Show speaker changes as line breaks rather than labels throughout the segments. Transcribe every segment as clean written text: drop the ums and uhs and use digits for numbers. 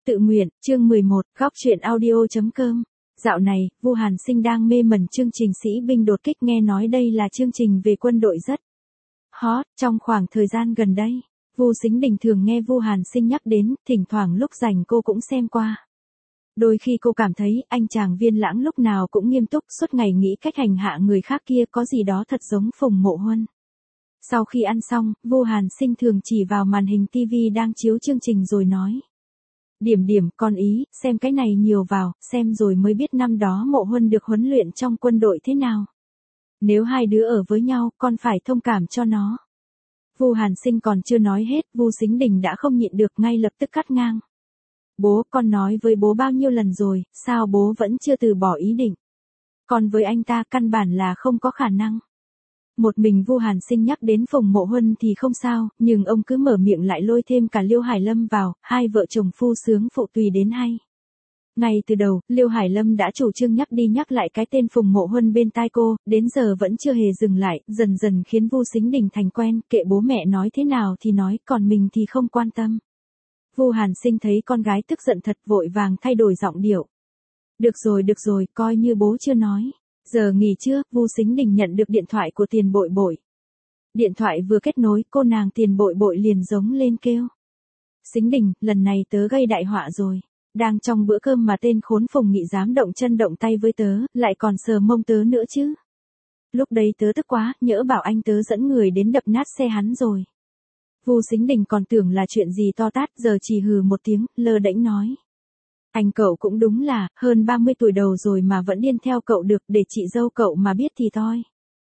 Tự nguyện, chương 11, góc truyện audio.com. Dạo này, Vu Hàn Sinh đang mê mẩn chương trình Sĩ binh đột kích, nghe nói đây là chương trình về quân đội rất hot trong khoảng thời gian gần đây. Vu Sính Đình thường nghe Vu Hàn Sinh nhắc đến, thỉnh thoảng lúc rảnh cô cũng xem qua. Đôi khi cô cảm thấy anh chàng Viên Lãng lúc nào cũng nghiêm túc, suốt ngày nghĩ cách hành hạ người khác kia, có gì đó thật giống Phùng Mộ Huân. Sau khi ăn xong, Vu Hàn Sinh thường chỉ vào màn hình TV đang chiếu chương trình rồi nói: Điểm điểm, con ý, xem cái này nhiều vào, xem rồi mới biết năm đó Mộ Huân được huấn luyện trong quân đội thế nào. Nếu hai đứa ở với nhau, con phải thông cảm cho nó. Vu Hàn Sinh còn chưa nói hết, Vu Sính Đình đã không nhịn được, ngay lập tức cắt ngang. Bố, con nói với bố bao nhiêu lần rồi, sao bố vẫn chưa từ bỏ ý định? Còn với anh ta căn bản là không có khả năng. Một mình Vu Hàn Sinh nhắc đến Phùng Mộ Huân thì không sao, nhưng ông cứ mở miệng lại lôi thêm cả Liêu Hải Lâm vào, hai vợ chồng phu sướng phụ tùy đến hay. Ngay từ đầu, Liêu Hải Lâm đã chủ trương nhắc đi nhắc lại cái tên Phùng Mộ Huân bên tai cô, đến giờ vẫn chưa hề dừng lại, dần dần khiến Vu Sính Đình thành quen, kệ bố mẹ nói thế nào thì nói, còn mình thì không quan tâm. Vu Hàn Sinh thấy con gái tức giận thật, vội vàng thay đổi giọng điệu. Được rồi, coi như bố chưa nói. Giờ nghỉ trưa, Vu Sính Đình nhận được điện thoại của Tiền Bội Bội. Điện thoại vừa kết nối, cô nàng Tiền Bội Bội liền giống lên kêu: Sính Đình, lần này tớ gây đại họa rồi. Đang trong bữa cơm mà tên khốn Phùng Nghị dám động chân động tay với tớ, lại còn sờ mông tớ nữa chứ. Lúc đấy tớ tức quá, nhỡ bảo anh tớ dẫn người đến đập nát xe hắn rồi. Vu Sính Đình còn tưởng là chuyện gì to tát, giờ chỉ hừ một tiếng, lơ đễnh nói: Anh cậu cũng đúng là, hơn 30 tuổi đầu rồi mà vẫn điên theo cậu được, để chị dâu cậu mà biết thì thôi.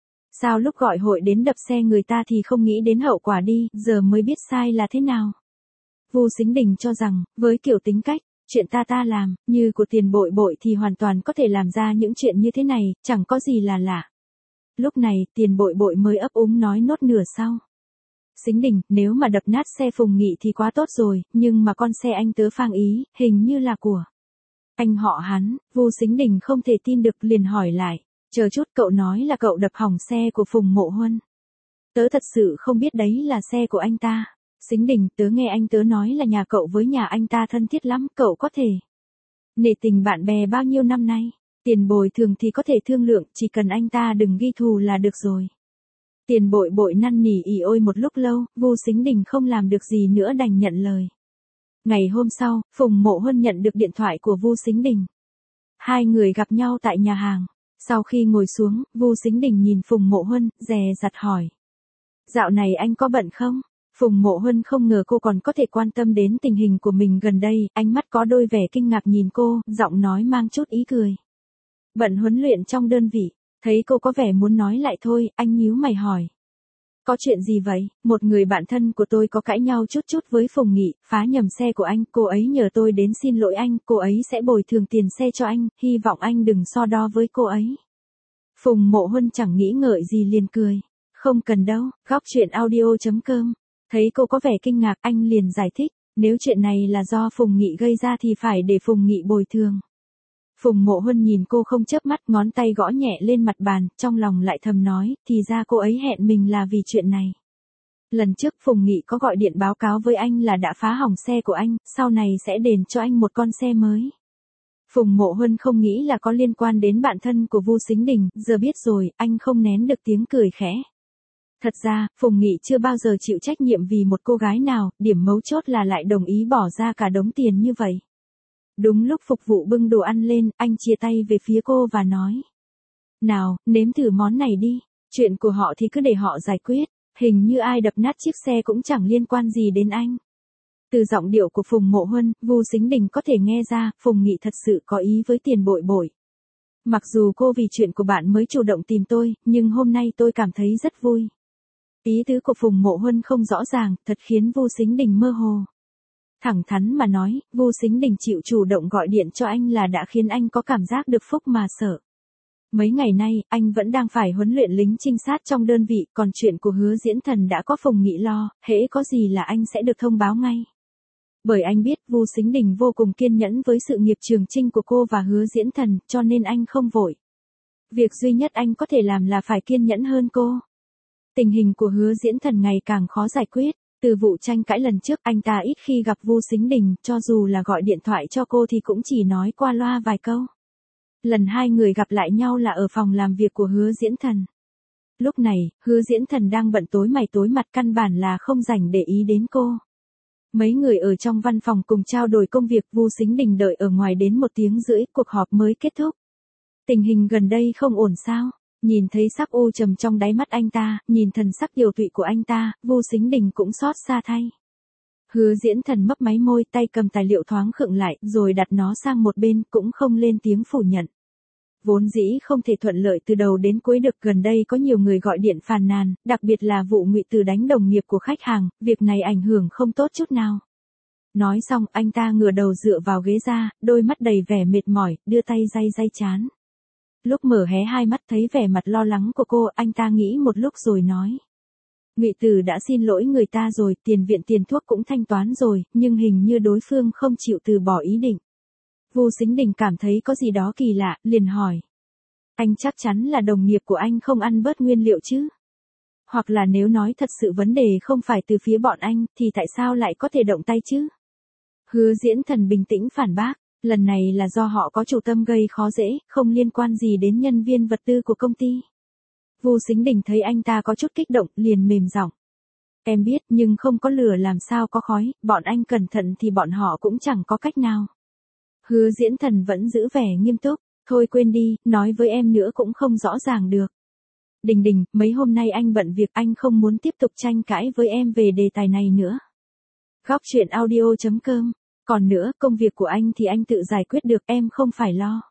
Sao lúc gọi hội đến đập xe người ta thì không nghĩ đến hậu quả đi, giờ mới biết sai là thế nào. Vu Sính Đình cho rằng, với kiểu tính cách, chuyện ta làm, như của Tiền Bội Bội thì hoàn toàn có thể làm ra những chuyện như thế này, chẳng có gì là lạ. Lúc này, Tiền Bội Bội mới ấp úng nói nốt nửa sau. Sính Đình, nếu mà đập nát xe Phùng Nghị thì quá tốt rồi, nhưng mà con xe anh tớ phang ý, hình như là của anh họ hắn. Vu Sính Đình không thể tin được, liền hỏi lại: Chờ chút, cậu nói là cậu đập hỏng xe của Phùng Mộ Huân? Tớ thật sự không biết đấy là xe của anh ta. Sính Đình, tớ nghe anh tớ nói là nhà cậu với nhà anh ta thân thiết lắm, cậu có thể nể tình bạn bè bao nhiêu năm nay. Tiền bồi thường thì có thể thương lượng, chỉ cần anh ta đừng ghi thù là được rồi. Tiền Bội Bội năn nỉ ỉ ôi một lúc lâu, Vu Sính Đình không làm được gì nữa đành nhận lời. Ngày hôm sau, Phùng Mộ Huân nhận được điện thoại của Vu Sính Đình. Hai người gặp nhau tại nhà hàng. Sau khi ngồi xuống, Vu Sính Đình nhìn Phùng Mộ Huân, dè dặt hỏi: Dạo này anh có bận không? Phùng Mộ Huân không ngờ cô còn có thể quan tâm đến tình hình của mình gần đây, ánh mắt có đôi vẻ kinh ngạc nhìn cô, giọng nói mang chút ý cười. Bận huấn luyện trong đơn vị. Thấy cô có vẻ muốn nói lại thôi, anh nhíu mày hỏi: Có chuyện gì vậy? Một người bạn thân của tôi có cãi nhau chút với Phùng Nghị, phá nhầm xe của anh, cô ấy nhờ tôi đến xin lỗi anh, cô ấy sẽ bồi thường tiền xe cho anh, hy vọng anh đừng so đo với cô ấy. Phùng Mộ Huân chẳng nghĩ ngợi gì liền cười: Không cần đâu, góc truyện audio.com. Thấy cô có vẻ kinh ngạc, anh liền giải thích: Nếu chuyện này là do Phùng Nghị gây ra thì phải để Phùng Nghị bồi thường. Phùng Mộ Huân nhìn cô không chớp mắt, ngón tay gõ nhẹ lên mặt bàn, trong lòng lại thầm nói, thì ra cô ấy hẹn mình là vì chuyện này. Lần trước Phùng Nghị có gọi điện báo cáo với anh là đã phá hỏng xe của anh, sau này sẽ đền cho anh một con xe mới. Phùng Mộ Huân không nghĩ là có liên quan đến bạn thân của Vu Sính Đình, giờ biết rồi, anh không nén được tiếng cười khẽ. Thật ra, Phùng Nghị chưa bao giờ chịu trách nhiệm vì một cô gái nào, điểm mấu chốt là lại đồng ý bỏ ra cả đống tiền như vậy. Đúng lúc phục vụ bưng đồ ăn lên, anh chia tay về phía cô và nói: Nào, nếm thử món này đi, chuyện của họ thì cứ để họ giải quyết, hình như ai đập nát chiếc xe cũng chẳng liên quan gì đến anh. Từ giọng điệu của Phùng Mộ Huân, Vu Sính Đình có thể nghe ra, Phùng Nghị thật sự có ý với Tiền Bội Bội. Mặc dù cô vì chuyện của bạn mới chủ động tìm tôi, nhưng hôm nay tôi cảm thấy rất vui. Ý tứ của Phùng Mộ Huân không rõ ràng, thật khiến Vu Sính Đình mơ hồ. Thẳng thắn mà nói, Vu Sính Đình chịu chủ động gọi điện cho anh là đã khiến anh có cảm giác được phúc mà sợ. Mấy ngày nay, anh vẫn đang phải huấn luyện lính trinh sát trong đơn vị, còn chuyện của Hứa Diễn Thần đã có Phùng Nghị lo, hễ có gì là anh sẽ được thông báo ngay. Bởi anh biết Vu Sính Đình vô cùng kiên nhẫn với sự nghiệp trường chinh của cô và Hứa Diễn Thần, cho nên anh không vội. Việc duy nhất anh có thể làm là phải kiên nhẫn hơn cô. Tình hình của Hứa Diễn Thần ngày càng khó giải quyết. Từ vụ tranh cãi lần trước anh ta ít khi gặp Vu Sính Đình, cho dù là gọi điện thoại cho cô thì cũng chỉ nói qua loa vài câu. Lần hai người gặp lại nhau là ở phòng làm việc của Hứa Diễn Thần. Lúc này, Hứa Diễn Thần đang bận tối mày tối mặt, căn bản là không rảnh để ý đến cô. Mấy người ở trong văn phòng cùng trao đổi công việc, Vu Sính Đình đợi ở ngoài đến 1 tiếng rưỡi, cuộc họp mới kết thúc. Tình hình gần đây không ổn sao? Nhìn thấy sắc u trầm trong đáy mắt anh ta, nhìn thần sắc tiều tụy của anh ta, Vu Sính Đình cũng xót xa thay. Hứa Diễn Thần mấp máy môi, tay cầm tài liệu thoáng khựng lại, rồi đặt nó sang một bên, cũng không lên tiếng phủ nhận. Vốn dĩ không thể thuận lợi từ đầu đến cuối được, gần đây có nhiều người gọi điện phàn nàn, đặc biệt là vụ Ngụy Từ đánh đồng nghiệp của khách hàng, việc này ảnh hưởng không tốt chút nào. Nói xong, anh ta ngửa đầu dựa vào ghế ra, đôi mắt đầy vẻ mệt mỏi, đưa tay day trán. Lúc mở hé hai mắt thấy vẻ mặt lo lắng của cô, anh ta nghĩ một lúc rồi nói. Ngụy Từ đã xin lỗi người ta rồi, tiền viện tiền thuốc cũng thanh toán rồi, nhưng hình như đối phương không chịu từ bỏ ý định. Vu Sính Đình cảm thấy có gì đó kỳ lạ, liền hỏi. Anh chắc chắn là đồng nghiệp của anh không ăn bớt nguyên liệu chứ? Hoặc là nếu nói thật sự vấn đề không phải từ phía bọn anh, thì tại sao lại có thể động tay chứ? Hứa Diễn Thần bình tĩnh phản bác. Lần này là do họ có chủ tâm gây khó dễ, không liên quan gì đến nhân viên vật tư của công ty. Vu Sính Đình thấy anh ta có chút kích động, liền mềm giọng. Em biết, nhưng không có lửa làm sao có khói, bọn anh cẩn thận thì bọn họ cũng chẳng có cách nào. Hứa Diễn Thần vẫn giữ vẻ nghiêm túc. Thôi quên đi, nói với em nữa cũng không rõ ràng được. Đình Đình, mấy hôm nay anh bận việc, anh không muốn tiếp tục tranh cãi với em về đề tài này nữa. Góc truyện audio.com. Còn nữa, công việc của anh thì anh tự giải quyết được, em không phải lo.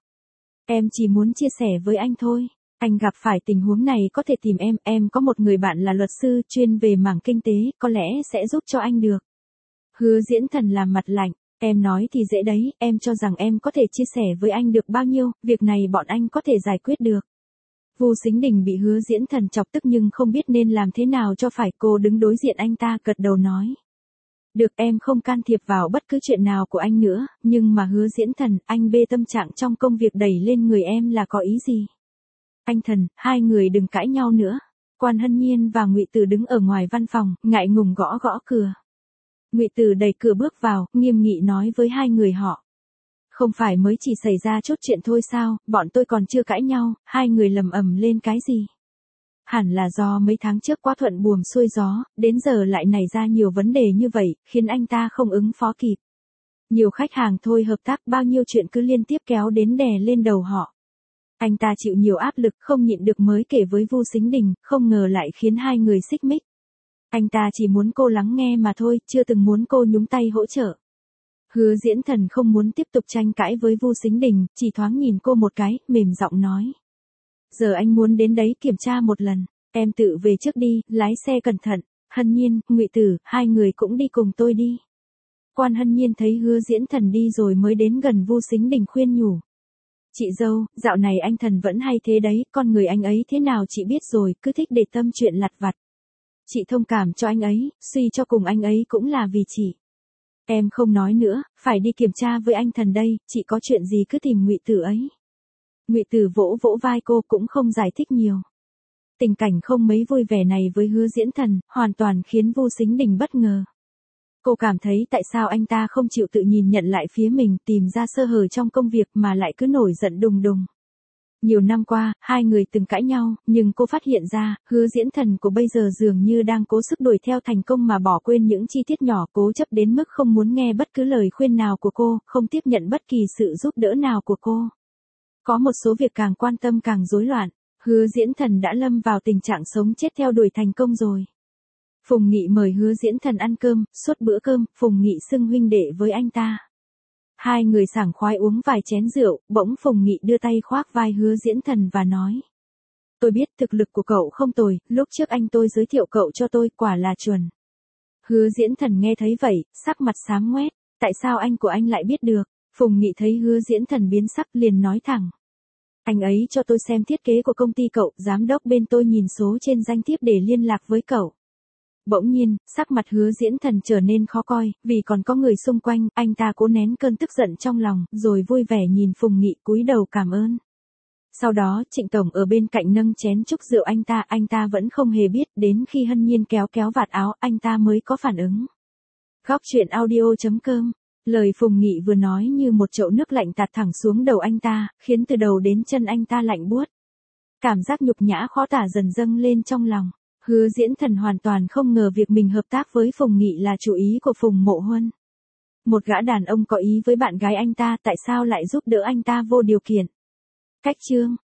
Em chỉ muốn chia sẻ với anh thôi. Anh gặp phải tình huống này có thể tìm em có một người bạn là luật sư chuyên về mảng kinh tế, có lẽ sẽ giúp cho anh được. Hứa Diễn Thần làm mặt lạnh. Em nói thì dễ đấy, em cho rằng em có thể chia sẻ với anh được bao nhiêu, việc này bọn anh có thể giải quyết được. Vu Sính Đình bị Hứa Diễn Thần chọc tức nhưng không biết nên làm thế nào cho phải, cô đứng đối diện anh ta gật đầu nói. Được, em không can thiệp vào bất cứ chuyện nào của anh nữa, nhưng mà Hứa Diễn Thần, anh bê tâm trạng trong công việc đẩy lên người em là có ý gì? Anh Thần, hai người đừng cãi nhau nữa. Quan Hân Nhiên và Ngụy Từ đứng ở ngoài văn phòng, ngại ngùng gõ gõ cửa. Ngụy Từ đẩy cửa bước vào, nghiêm nghị nói với hai người họ. Không phải mới chỉ xảy ra chút chuyện thôi sao, bọn tôi còn chưa cãi nhau, hai người lầm ầm lên cái gì? Hẳn là do mấy tháng trước quá thuận buồm xuôi gió, đến giờ lại nảy ra nhiều vấn đề như vậy, khiến anh ta không ứng phó kịp. Nhiều khách hàng thôi hợp tác, bao nhiêu chuyện cứ liên tiếp kéo đến đè lên đầu họ. Anh ta chịu nhiều áp lực, không nhịn được mới kể với Vu Sính Đình, không ngờ lại khiến hai người xích mích. Anh ta chỉ muốn cô lắng nghe mà thôi, chưa từng muốn cô nhúng tay hỗ trợ. Hứa Diễn Thần không muốn tiếp tục tranh cãi với Vu Sính Đình, chỉ thoáng nhìn cô một cái, mềm giọng nói. Giờ anh muốn đến đấy kiểm tra một lần, em tự về trước đi, lái xe cẩn thận. Hân Nhiên, Ngụy Từ, hai người cũng đi cùng tôi đi. Quan Hân Nhiên thấy Hứa Diễn Thần đi rồi mới đến gần Vu Sính Đình khuyên nhủ. Chị dâu, dạo này anh Thần vẫn hay thế đấy, con người anh ấy thế nào chị biết rồi, cứ thích để tâm chuyện lặt vặt. Chị thông cảm cho anh ấy, suy cho cùng anh ấy cũng là vì chị. Em không nói nữa, phải đi kiểm tra với anh Thần đây, chị có chuyện gì cứ tìm Ngụy Từ ấy. Ngụy Từ vỗ vỗ vai cô, cũng không giải thích nhiều. Tình cảnh không mấy vui vẻ này với Hứa Diễn Thần, hoàn toàn khiến Vu Sính Đình bất ngờ. Cô cảm thấy tại sao anh ta không chịu tự nhìn nhận lại phía mình, tìm ra sơ hở trong công việc mà lại cứ nổi giận đùng đùng. Nhiều năm qua, hai người từng cãi nhau, nhưng cô phát hiện ra, Hứa Diễn Thần của bây giờ dường như đang cố sức đuổi theo thành công mà bỏ quên những chi tiết nhỏ, cố chấp đến mức không muốn nghe bất cứ lời khuyên nào của cô, không tiếp nhận bất kỳ sự giúp đỡ nào của cô. Có một số việc càng quan tâm càng rối loạn, Hứa Diễn Thần đã lâm vào tình trạng sống chết theo đuổi thành công rồi. Phùng Nghị mời Hứa Diễn Thần ăn cơm, suốt bữa cơm, Phùng Nghị xưng huynh đệ với anh ta. Hai người sảng khoái uống vài chén rượu, bỗng Phùng Nghị đưa tay khoác vai Hứa Diễn Thần và nói. Tôi biết thực lực của cậu không tồi, lúc trước anh tôi giới thiệu cậu cho tôi, quả là chuẩn. Hứa Diễn Thần nghe thấy vậy, sắc mặt xám ngoét, tại sao anh của anh lại biết được? Phùng Nghị thấy Hứa Diễn Thần biến sắc liền nói thẳng. Anh ấy cho tôi xem thiết kế của công ty cậu, giám đốc bên tôi nhìn số trên danh thiếp để liên lạc với cậu. Bỗng nhiên, sắc mặt Hứa Diễn Thần trở nên khó coi, vì còn có người xung quanh, anh ta cố nén cơn tức giận trong lòng, rồi vui vẻ nhìn Phùng Nghị cúi đầu cảm ơn. Sau đó Trịnh Tổng ở bên cạnh nâng chén chúc rượu anh ta vẫn không hề biết, đến khi Hân Nhiên kéo kéo vạt áo anh ta mới có phản ứng. Góc truyện audio.com. Lời Phùng Nghị vừa nói như một chậu nước lạnh tạt thẳng xuống đầu anh ta, khiến từ đầu đến chân anh ta lạnh buốt. Cảm giác nhục nhã khó tả dần dâng lên trong lòng. Hứa Diễn Thần hoàn toàn không ngờ việc mình hợp tác với Phùng Nghị là chủ ý của Phùng Mộ Huân. Một gã đàn ông có ý với bạn gái anh ta tại sao lại giúp đỡ anh ta vô điều kiện. Cách chương